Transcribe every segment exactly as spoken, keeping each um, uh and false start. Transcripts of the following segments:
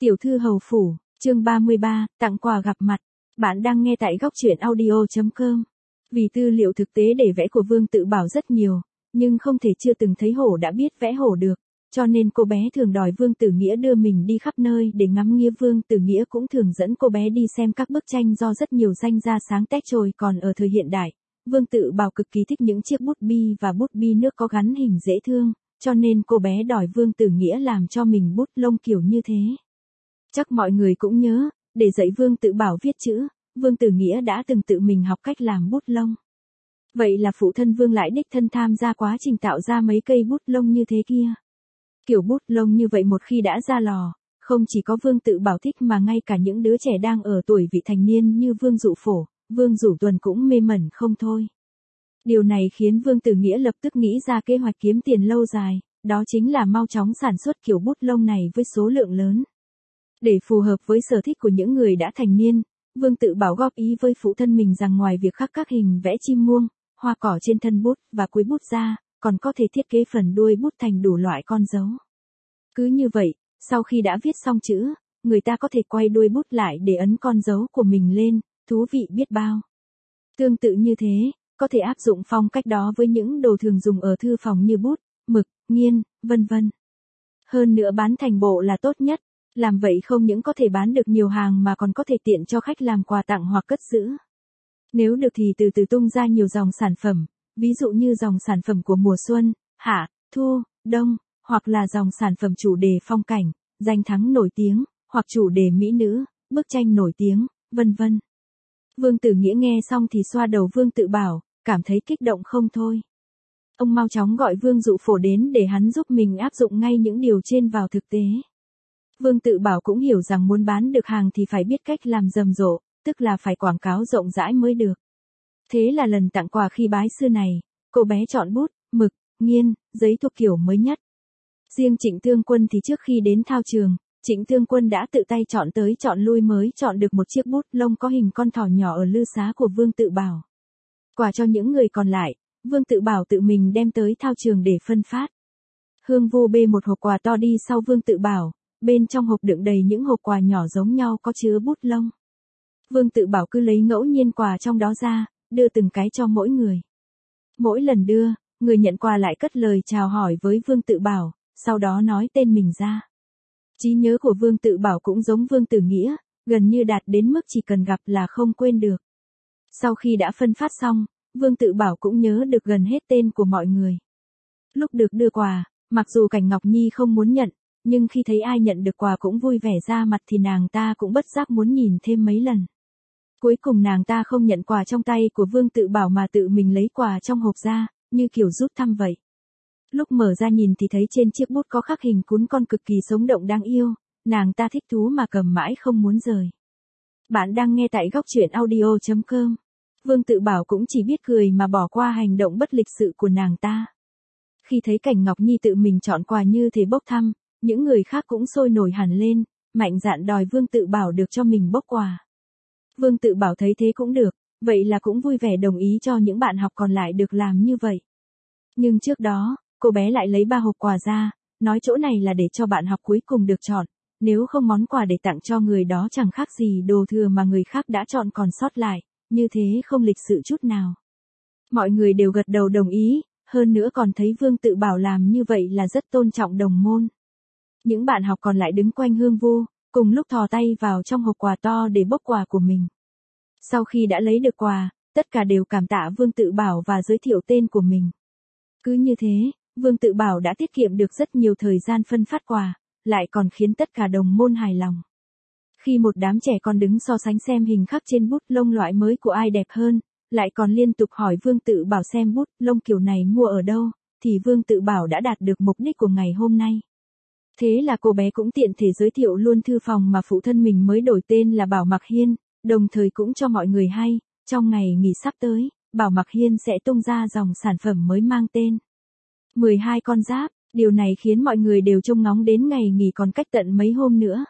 Tiểu thư hầu phủ, chương ba mươi ba, tặng quà gặp mặt. Bạn đang nghe tại góc truyện audio chấm com. Vì tư liệu thực tế để vẽ của Vương Tự Bảo rất nhiều, nhưng không thể chưa từng thấy hổ đã biết vẽ hổ được, cho nên cô bé thường đòi Vương Tử Nghĩa đưa mình đi khắp nơi để ngắm nghía. Vương Tử Nghĩa cũng thường dẫn cô bé đi xem các bức tranh do rất nhiều danh gia sáng tác trôi. Còn ở thời hiện đại, Vương Tự Bảo cực kỳ thích những chiếc bút bi và bút bi nước có gắn hình dễ thương, cho nên cô bé đòi Vương Tử Nghĩa làm cho mình bút lông kiểu như thế. Chắc mọi người cũng nhớ, để dạy Vương Tự Bảo viết chữ, Vương Tử Nghĩa đã từng tự mình học cách làm bút lông. Vậy là phụ thân Vương lại đích thân tham gia quá trình tạo ra mấy cây bút lông như thế kia. Kiểu bút lông như vậy một khi đã ra lò, không chỉ có Vương Tự Bảo thích mà ngay cả những đứa trẻ đang ở tuổi vị thành niên như Vương Dụ Phổ, Vương Dụ Tuần cũng mê mẩn không thôi. Điều này khiến Vương Tử Nghĩa lập tức nghĩ ra kế hoạch kiếm tiền lâu dài, đó chính là mau chóng sản xuất kiểu bút lông này với số lượng lớn. Để phù hợp với sở thích của những người đã thành niên, Vương Tự Bảo góp ý với phụ thân mình rằng ngoài việc khắc các hình vẽ chim muông, hoa cỏ trên thân bút và cuối bút ra, còn có thể thiết kế phần đuôi bút thành đủ loại con dấu. Cứ như vậy, sau khi đã viết xong chữ, người ta có thể quay đuôi bút lại để ấn con dấu của mình lên, thú vị biết bao. Tương tự như thế, có thể áp dụng phong cách đó với những đồ thường dùng ở thư phòng như bút, mực, nghiên, vân vân. Hơn nữa bán thành bộ là tốt nhất. Làm vậy không những có thể bán được nhiều hàng mà còn có thể tiện cho khách làm quà tặng hoặc cất giữ. Nếu được thì từ từ tung ra nhiều dòng sản phẩm, ví dụ như dòng sản phẩm của mùa xuân, hạ, thu, đông, hoặc là dòng sản phẩm chủ đề phong cảnh, danh thắng nổi tiếng, hoặc chủ đề mỹ nữ, bức tranh nổi tiếng, vân vân. Vương Tử Nghĩa nghe xong thì xoa đầu Vương Tự Bảo, cảm thấy kích động không thôi. Ông mau chóng gọi Vương Dụ Phổ đến để hắn giúp mình áp dụng ngay những điều trên vào thực tế. Vương Tự Bảo cũng hiểu rằng muốn bán được hàng thì phải biết cách làm rầm rộ, tức là phải quảng cáo rộng rãi mới được. Thế là lần tặng quà khi bái sư này, cô bé chọn bút, mực, nghiên, giấy thuộc kiểu mới nhất. Riêng Trịnh Thương Quân thì trước khi đến thao trường, Trịnh Thương Quân đã tự tay chọn tới chọn lui mới chọn được một chiếc bút lông có hình con thỏ nhỏ ở lư xá của Vương Tự Bảo. Quà cho những người còn lại, Vương Tự Bảo tự mình đem tới thao trường để phân phát. Hương Vu bê một hộp quà to đi sau Vương Tự Bảo. Bên trong hộp đựng đầy những hộp quà nhỏ giống nhau có chứa bút lông. Vương Tự Bảo cứ lấy ngẫu nhiên quà trong đó ra, đưa từng cái cho mỗi người. Mỗi lần đưa, người nhận quà lại cất lời chào hỏi với Vương Tự Bảo, sau đó nói tên mình ra. Trí nhớ của Vương Tự Bảo cũng giống Vương Tử Nghĩa, gần như đạt đến mức chỉ cần gặp là không quên được. Sau khi đã phân phát xong, Vương Tự Bảo cũng nhớ được gần hết tên của mọi người. Lúc được đưa quà, mặc dù Cảnh Ngọc Nhi không muốn nhận, nhưng khi thấy ai nhận được quà cũng vui vẻ ra mặt thì nàng ta cũng bất giác muốn nhìn thêm mấy lần. Cuối cùng nàng ta không nhận quà trong tay của Vương Tự Bảo mà tự mình lấy quà trong hộp ra, như kiểu rút thăm vậy. Lúc mở ra nhìn thì thấy trên chiếc bút có khắc hình cún con cực kỳ sống động đáng yêu, nàng ta thích thú mà cầm mãi không muốn rời. Bạn đang nghe tại góc truyện audio chấm com. Vương Tự Bảo cũng chỉ biết cười mà bỏ qua hành động bất lịch sự của nàng ta. Khi thấy Cảnh Ngọc Nhi tự mình chọn quà như thế bốc thăm, những người khác cũng sôi nổi hẳn lên, mạnh dạn đòi Vương Tự Bảo được cho mình bốc quà. Vương Tự Bảo thấy thế cũng được, vậy là cũng vui vẻ đồng ý cho những bạn học còn lại được làm như vậy. Nhưng trước đó, cô bé lại lấy ba hộp quà ra, nói chỗ này là để cho bạn học cuối cùng được chọn, nếu không món quà để tặng cho người đó chẳng khác gì đồ thừa mà người khác đã chọn còn sót lại, như thế không lịch sự chút nào. Mọi người đều gật đầu đồng ý, hơn nữa còn thấy Vương Tự Bảo làm như vậy là rất tôn trọng đồng môn. Những bạn học còn lại đứng quanh Hương Vu, cùng lúc thò tay vào trong hộp quà to để bốc quà của mình. Sau khi đã lấy được quà, tất cả đều cảm tạ Vương Tự Bảo và giới thiệu tên của mình. Cứ như thế, Vương Tự Bảo đã tiết kiệm được rất nhiều thời gian phân phát quà, lại còn khiến tất cả đồng môn hài lòng. Khi một đám trẻ con đứng so sánh xem hình khắc trên bút lông loại mới của ai đẹp hơn, lại còn liên tục hỏi Vương Tự Bảo xem bút lông kiểu này mua ở đâu, thì Vương Tự Bảo đã đạt được mục đích của ngày hôm nay. Thế là cô bé cũng tiện thể giới thiệu luôn thư phòng mà phụ thân mình mới đổi tên là Bảo Mặc Hiên, đồng thời cũng cho mọi người hay, trong ngày nghỉ sắp tới, Bảo Mặc Hiên sẽ tung ra dòng sản phẩm mới mang tên mười hai con giáp, điều này khiến mọi người đều trông ngóng đến ngày nghỉ còn cách tận mấy hôm nữa.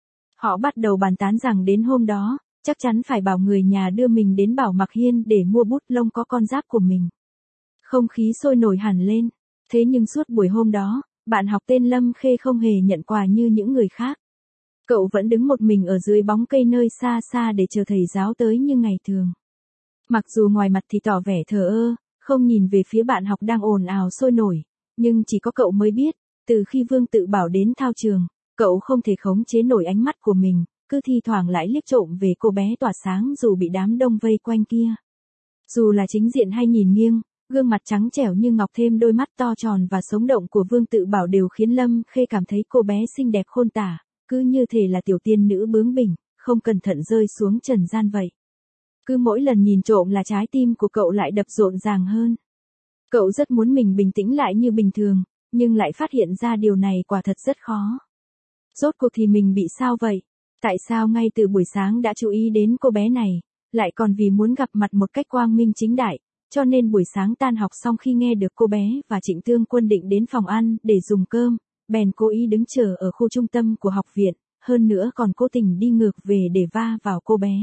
Họ bắt đầu bàn tán rằng đến hôm đó, chắc chắn phải bảo người nhà đưa mình đến Bảo Mặc Hiên để mua bút lông có con giáp của mình. Không khí sôi nổi hẳn lên, thế nhưng suốt buổi hôm đó, bạn học tên Lâm Khê không hề nhận quà như những người khác. Cậu vẫn đứng một mình ở dưới bóng cây nơi xa xa để chờ thầy giáo tới như ngày thường. Mặc dù ngoài mặt thì tỏ vẻ thờ ơ, không nhìn về phía bạn học đang ồn ào sôi nổi, nhưng chỉ có cậu mới biết, từ khi Vương Tự Bảo đến thao trường, cậu không thể khống chế nổi ánh mắt của mình, cứ thi thoảng lại liếc trộm về cô bé tỏa sáng dù bị đám đông vây quanh kia. Dù là chính diện hay nhìn nghiêng, gương mặt trắng trẻo như ngọc thêm đôi mắt to tròn và sống động của Vương Tự Bảo đều khiến Lâm Khê cảm thấy cô bé xinh đẹp khôn tả, cứ như thể là tiểu tiên nữ bướng bỉnh, không cẩn thận rơi xuống trần gian vậy. Cứ mỗi lần nhìn trộm là trái tim của cậu lại đập rộn ràng hơn. Cậu rất muốn mình bình tĩnh lại như bình thường, nhưng lại phát hiện ra điều này quả thật rất khó. Rốt cuộc thì mình bị sao vậy? Tại sao ngay từ buổi sáng đã chú ý đến cô bé này, lại còn vì muốn gặp mặt một cách quang minh chính đại, cho nên buổi sáng tan học xong khi nghe được cô bé và Trịnh Tương Quân định đến phòng ăn để dùng cơm, bèn cố ý đứng chờ ở khu trung tâm của học viện, hơn nữa còn cố tình đi ngược về để va vào cô bé.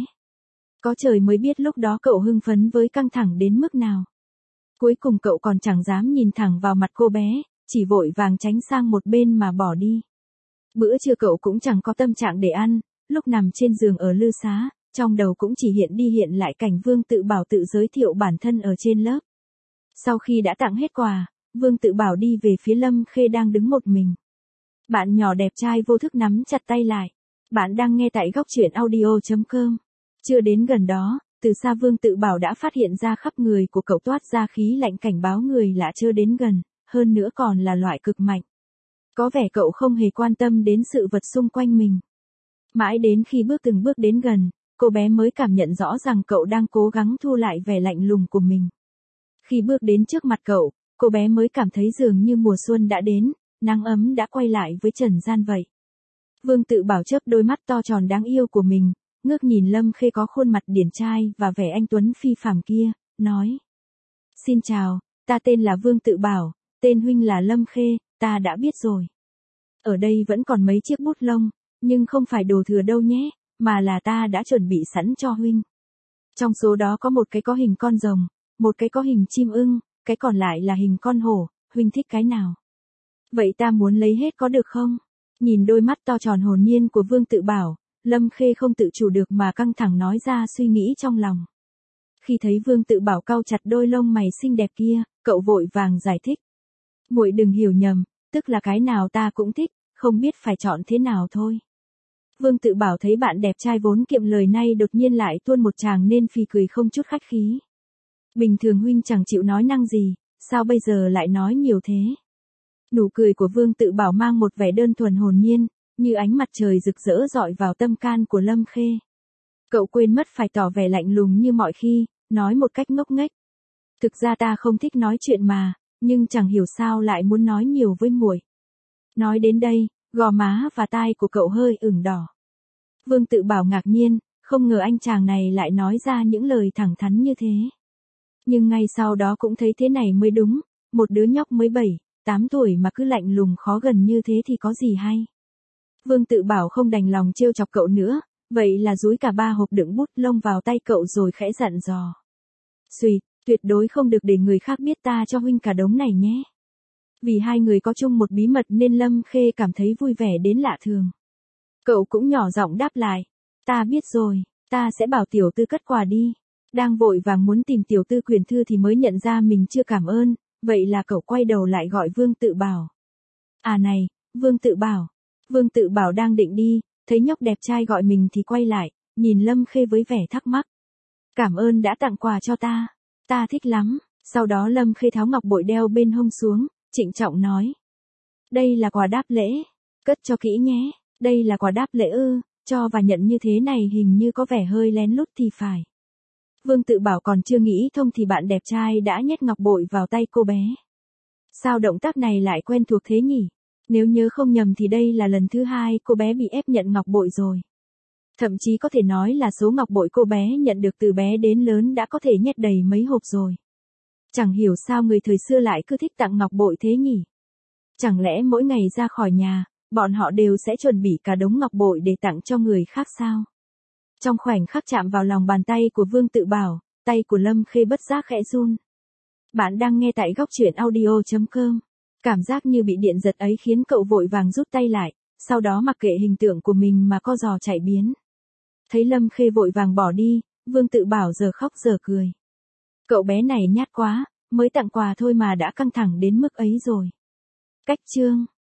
Có trời mới biết lúc đó cậu hưng phấn với căng thẳng đến mức nào. Cuối cùng cậu còn chẳng dám nhìn thẳng vào mặt cô bé, chỉ vội vàng tránh sang một bên mà bỏ đi. Bữa trưa cậu cũng chẳng có tâm trạng để ăn, lúc nằm trên giường ở lư xá, trong đầu cũng chỉ hiện đi hiện lại cảnh Vương Tự Bảo tự giới thiệu bản thân ở trên lớp. Sau khi đã tặng hết quà, Vương Tự Bảo đi về phía Lâm Khê đang đứng một mình. Bạn nhỏ đẹp trai vô thức nắm chặt tay lại. Bạn đang nghe tại góc truyện audio chấm com. Chưa đến gần đó, từ xa Vương Tự Bảo đã phát hiện ra khắp người của cậu toát ra khí lạnh cảnh báo người lạ chưa đến gần, hơn nữa còn là loại cực mạnh. Có vẻ cậu không hề quan tâm đến sự vật xung quanh mình. Mãi đến khi bước từng bước đến gần, cô bé mới cảm nhận rõ rằng cậu đang cố gắng thu lại vẻ lạnh lùng của mình. Khi bước đến trước mặt cậu, cô bé mới cảm thấy dường như mùa xuân đã đến, nắng ấm đã quay lại với trần gian vậy. Vương Tự Bảo chớp đôi mắt to tròn đáng yêu của mình, ngước nhìn Lâm Khê có khuôn mặt điển trai và vẻ anh tuấn phi phàm kia, nói. Xin chào, ta tên là Vương Tự Bảo, tên huynh là Lâm Khê, ta đã biết rồi. Ở đây vẫn còn mấy chiếc bút lông, nhưng không phải đồ thừa đâu nhé, mà là ta đã chuẩn bị sẵn cho huynh. Trong số đó có một cái có hình con rồng, một cái có hình chim ưng, cái còn lại là hình con hổ, huynh thích cái nào? Vậy ta muốn lấy hết có được không? Nhìn đôi mắt to tròn hồn nhiên của Vương Tự Bảo, Lâm Khê không tự chủ được mà căng thẳng nói ra suy nghĩ trong lòng. Khi thấy Vương Tự Bảo cau chặt đôi lông mày xinh đẹp kia, cậu vội vàng giải thích. Muội đừng hiểu nhầm, tức là cái nào ta cũng thích, không biết phải chọn thế nào thôi. Vương Tự Bảo thấy bạn đẹp trai vốn kiệm lời nay đột nhiên lại tuôn một tràng nên phì cười không chút khách khí. Bình thường huynh chẳng chịu nói năng gì, sao bây giờ lại nói nhiều thế? Nụ cười của Vương Tự Bảo mang một vẻ đơn thuần hồn nhiên, như ánh mặt trời rực rỡ rọi vào tâm can của Lâm Khê. Cậu quên mất phải tỏ vẻ lạnh lùng như mọi khi, nói một cách ngốc nghếch. Thực ra ta không thích nói chuyện mà, nhưng chẳng hiểu sao lại muốn nói nhiều với muội. Nói đến đây, gò má và tai của cậu hơi ửng đỏ. Vương Tự Bảo ngạc nhiên, không ngờ anh chàng này lại nói ra những lời thẳng thắn như thế. Nhưng ngay sau đó cũng thấy thế này mới đúng, một đứa nhóc mới bảy, tám tuổi mà cứ lạnh lùng khó gần như thế thì có gì hay. Vương Tự Bảo không đành lòng trêu chọc cậu nữa, vậy là dúi cả ba hộp đựng bút lông vào tay cậu rồi khẽ dặn dò. Xùyệt, tuyệt đối không được để người khác biết ta cho huynh cả đống này nhé. Vì hai người có chung một bí mật nên Lâm Khê cảm thấy vui vẻ đến lạ thường. Cậu cũng nhỏ giọng đáp lại. Ta biết rồi, ta sẽ bảo tiểu tư cất quà đi. Đang vội vàng muốn tìm tiểu tư quyển thư thì mới nhận ra mình chưa cảm ơn, vậy là cậu quay đầu lại gọi Vương Tự Bảo. À này, Vương Tự Bảo. Vương Tự Bảo đang định đi, thấy nhóc đẹp trai gọi mình thì quay lại, nhìn Lâm Khê với vẻ thắc mắc. Cảm ơn đã tặng quà cho ta, ta thích lắm. Sau đó Lâm Khê tháo ngọc bội đeo bên hông xuống, trịnh trọng nói. Đây là quà đáp lễ, cất cho kỹ nhé, đây là quà đáp lễ ư, cho và nhận như thế này hình như có vẻ hơi lén lút thì phải. Vương Tự Bảo còn chưa nghĩ thông thì bạn đẹp trai đã nhét ngọc bội vào tay cô bé. Sao động tác này lại quen thuộc thế nhỉ? Nếu nhớ không nhầm thì đây là lần thứ hai cô bé bị ép nhận ngọc bội rồi. Thậm chí có thể nói là số ngọc bội cô bé nhận được từ bé đến lớn đã có thể nhét đầy mấy hộp rồi. Chẳng hiểu sao người thời xưa lại cứ thích tặng ngọc bội thế nhỉ? Chẳng lẽ mỗi ngày ra khỏi nhà, bọn họ đều sẽ chuẩn bị cả đống ngọc bội để tặng cho người khác sao? Trong khoảnh khắc chạm vào lòng bàn tay của Vương Tự Bảo, tay của Lâm Khê bất giác khẽ run. Bạn đang nghe tại góc truyện audio chấm com. Cảm giác như bị điện giật ấy khiến cậu vội vàng rút tay lại, sau đó mặc kệ hình tượng của mình mà co giò chạy biến. Thấy Lâm Khê vội vàng bỏ đi, Vương Tự Bảo giờ khóc giờ cười. Cậu bé này nhát quá, mới tặng quà thôi mà đã căng thẳng đến mức ấy rồi. Cách chương